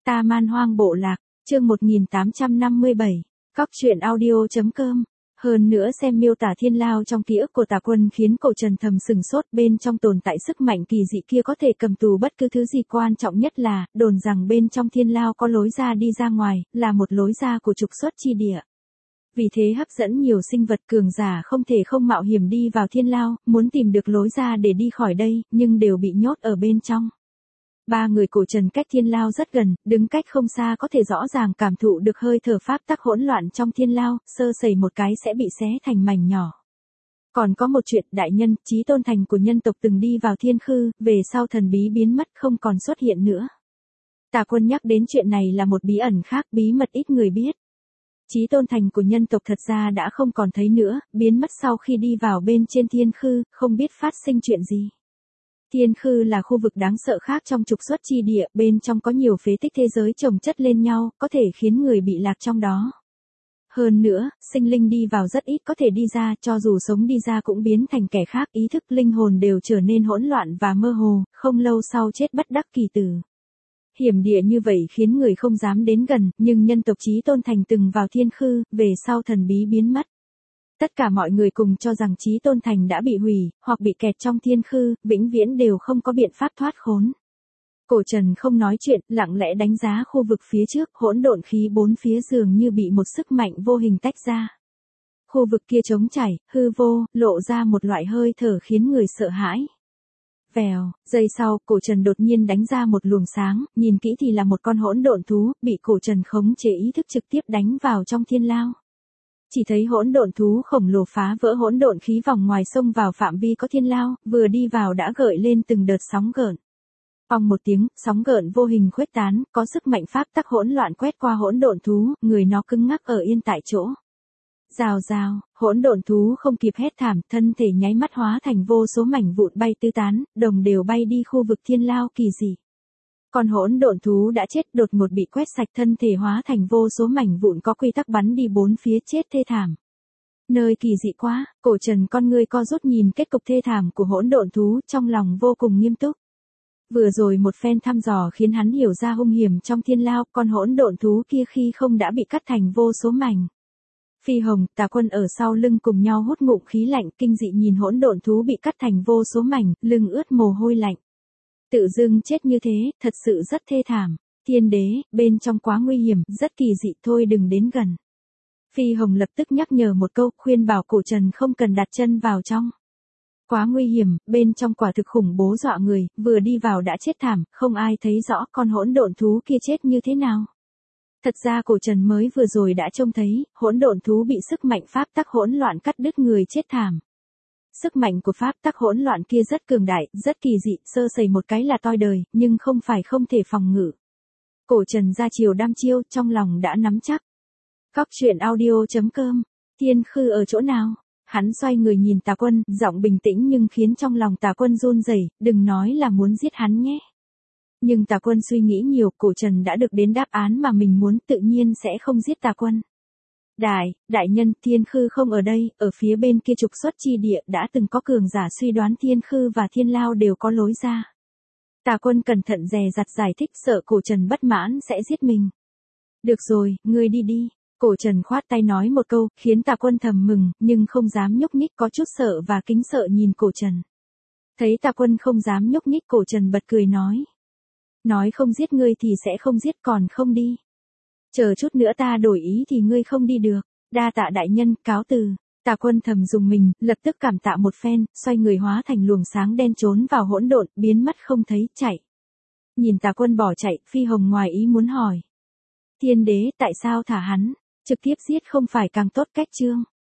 Ta Man Hoang Bộ Lạc, chương 1857, Cóc truyện audio.com. Hơn nữa xem miêu tả thiên lao trong ký ức của Tả Quân khiến Cổ Trần thầm sừng sốt, bên trong tồn tại sức mạnh kỳ dị kia có thể cầm tù bất cứ thứ gì, quan trọng nhất là, đồn rằng bên trong thiên lao có lối ra đi ra ngoài, là một lối ra của trục xuất chi địa. Vì thế hấp dẫn nhiều sinh vật cường giả không thể không mạo hiểm đi vào thiên lao, muốn tìm được lối ra để đi khỏi đây, nhưng đều bị nhốt ở bên trong. Ba người Cổ Trần cách thiên lao rất gần, đứng cách không xa có thể rõ ràng cảm thụ được hơi thở pháp tắc hỗn loạn trong thiên lao, sơ sẩy một cái sẽ bị xé thành mảnh nhỏ. Còn có một chuyện, đại nhân, Chí Tôn Thành của nhân tộc từng đi vào thiên khư, về sau thần bí biến mất không còn xuất hiện nữa. Tả Quân nhắc đến chuyện này là một bí ẩn khác, bí mật ít người biết. Chí Tôn Thành của nhân tộc thật ra đã không còn thấy nữa, biến mất sau khi đi vào bên trên thiên khư, không biết phát sinh chuyện gì. Thiên khư là khu vực đáng sợ khác trong trục xuất chi địa, bên trong có nhiều phế tích thế giới chồng chất lên nhau, có thể khiến người bị lạc trong đó. Hơn nữa, sinh linh đi vào rất ít có thể đi ra, cho dù sống đi ra cũng biến thành kẻ khác, ý thức linh hồn đều trở nên hỗn loạn và mơ hồ, không lâu sau chết bất đắc kỳ tử. Hiểm địa như vậy khiến người không dám đến gần, nhưng nhân tộc Chí Tôn Thành từng vào thiên khư, về sau thần bí biến mất. Tất cả mọi người cùng cho rằng Chí Tôn Thành đã bị hủy, hoặc bị kẹt trong thiên khư, vĩnh viễn đều không có biện pháp thoát khốn. Cổ Trần không nói chuyện, lặng lẽ đánh giá khu vực phía trước, hỗn độn khí bốn phía dường như bị một sức mạnh vô hình tách ra. Khu vực kia trống trải, hư vô, lộ ra một loại hơi thở khiến người sợ hãi. Vèo, giây sau, Cổ Trần đột nhiên đánh ra một luồng sáng, nhìn kỹ thì là một con hỗn độn thú, bị Cổ Trần khống chế ý thức trực tiếp đánh vào trong thiên lao. Chỉ thấy hỗn độn thú khổng lồ phá vỡ hỗn độn khí vòng ngoài xông vào phạm vi có thiên lao, vừa đi vào đã gợi lên từng đợt sóng gợn. Ong một tiếng, sóng gợn vô hình khuếch tán, có sức mạnh pháp tắc hỗn loạn quét qua hỗn độn thú, người nó cứng ngắc ở yên tại chỗ. Rào rào, hỗn độn thú không kịp hét thảm, thân thể nháy mắt hóa thành vô số mảnh vụn bay tứ tán, đồng đều bay đi khu vực thiên lao kỳ dị. Còn hỗn độn thú đã chết, đột ngột bị quét sạch, thân thể hóa thành vô số mảnh vụn có quy tắc bắn đi bốn phía, chết thê thảm. Nơi kỳ dị quá, Cổ Trần con ngươi co rút nhìn kết cục thê thảm của hỗn độn thú, trong lòng vô cùng nghiêm túc. Vừa rồi một phen thăm dò khiến hắn hiểu ra hung hiểm trong thiên lao, con hỗn độn thú kia khi không đã bị cắt thành vô số mảnh. Phi Hồng, Tả Quân ở sau lưng cùng nhau hút ngụm khí lạnh, kinh dị nhìn hỗn độn thú bị cắt thành vô số mảnh, lưng ướt mồ hôi lạnh. Tự dưng chết như thế, thật sự rất thê thảm. Thiên đế, bên trong quá nguy hiểm, rất kỳ dị, thôi đừng đến gần. Phi Hồng lập tức nhắc nhở một câu, khuyên bảo Cổ Trần không cần đặt chân vào trong. Quá nguy hiểm, bên trong quả thực khủng bố dọa người, vừa đi vào đã chết thảm, không ai thấy rõ con hỗn độn thú kia chết như thế nào. Thật ra Cổ Trần mới vừa rồi đã trông thấy, hỗn độn thú bị sức mạnh pháp tắc hỗn loạn cắt đứt người chết thảm. Sức mạnh của pháp tắc hỗn loạn kia rất cường đại, rất kỳ dị, sơ sẩy một cái là toi đời, nhưng không phải không thể phòng ngự. Cổ Trần ra chiều đăm chiêu, trong lòng đã nắm chắc. Cóc truyện audio.com, thiên khư ở chỗ nào? Hắn xoay người nhìn Tả Quân, giọng bình tĩnh nhưng khiến trong lòng Tả Quân run rẩy, đừng nói là muốn giết hắn nhé. Nhưng Tả Quân suy nghĩ nhiều, Cổ Trần đã được đến đáp án mà mình muốn, tự nhiên sẽ không giết Tả Quân. Đại nhân, thiên khư không ở đây, ở phía bên kia trục xuất chi địa, đã từng có cường giả suy đoán thiên khư và thiên lao đều có lối ra. Tả Quân cẩn thận dè dặt giải thích, sợ Cổ Trần bất mãn sẽ giết mình. Được rồi, ngươi đi đi. Cổ Trần khoát tay nói một câu, khiến Tả Quân thầm mừng, nhưng không dám nhúc nhích, có chút sợ và kính sợ nhìn Cổ Trần. Thấy Tả Quân không dám nhúc nhích, Cổ Trần bật cười nói. Nói không giết ngươi thì sẽ không giết, còn không đi. Chờ chút nữa ta đổi ý thì ngươi không đi được. Đa tạ đại nhân, cáo từ. Tả Quân thầm dùng mình, lập tức cảm tạ một phen, xoay người hóa thành luồng sáng đen trốn vào hỗn độn, biến mất không thấy, chạy. Nhìn Tả Quân bỏ chạy, Phi Hồng ngoài ý muốn hỏi. Thiên đế, tại sao thả hắn? Trực tiếp giết không phải càng tốt cách chương?